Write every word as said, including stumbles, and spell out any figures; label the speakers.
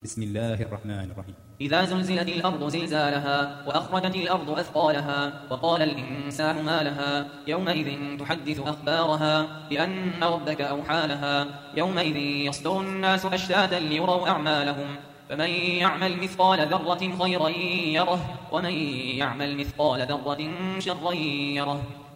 Speaker 1: بسم الله الرحمن الرحيم.
Speaker 2: إذا زلزلت الأرض زلزالها وأخرجت الأرض أثقالها وقال الإنسان ما لها يومئذ تحدث أخبارها بأن ربك أوحى لها يومئذ يصدر الناس أشتاتا ليروا أعمالهم فمن يعمل مثقال ذرة خيرا يره ومن يعمل مثقال ذرة شرا يره.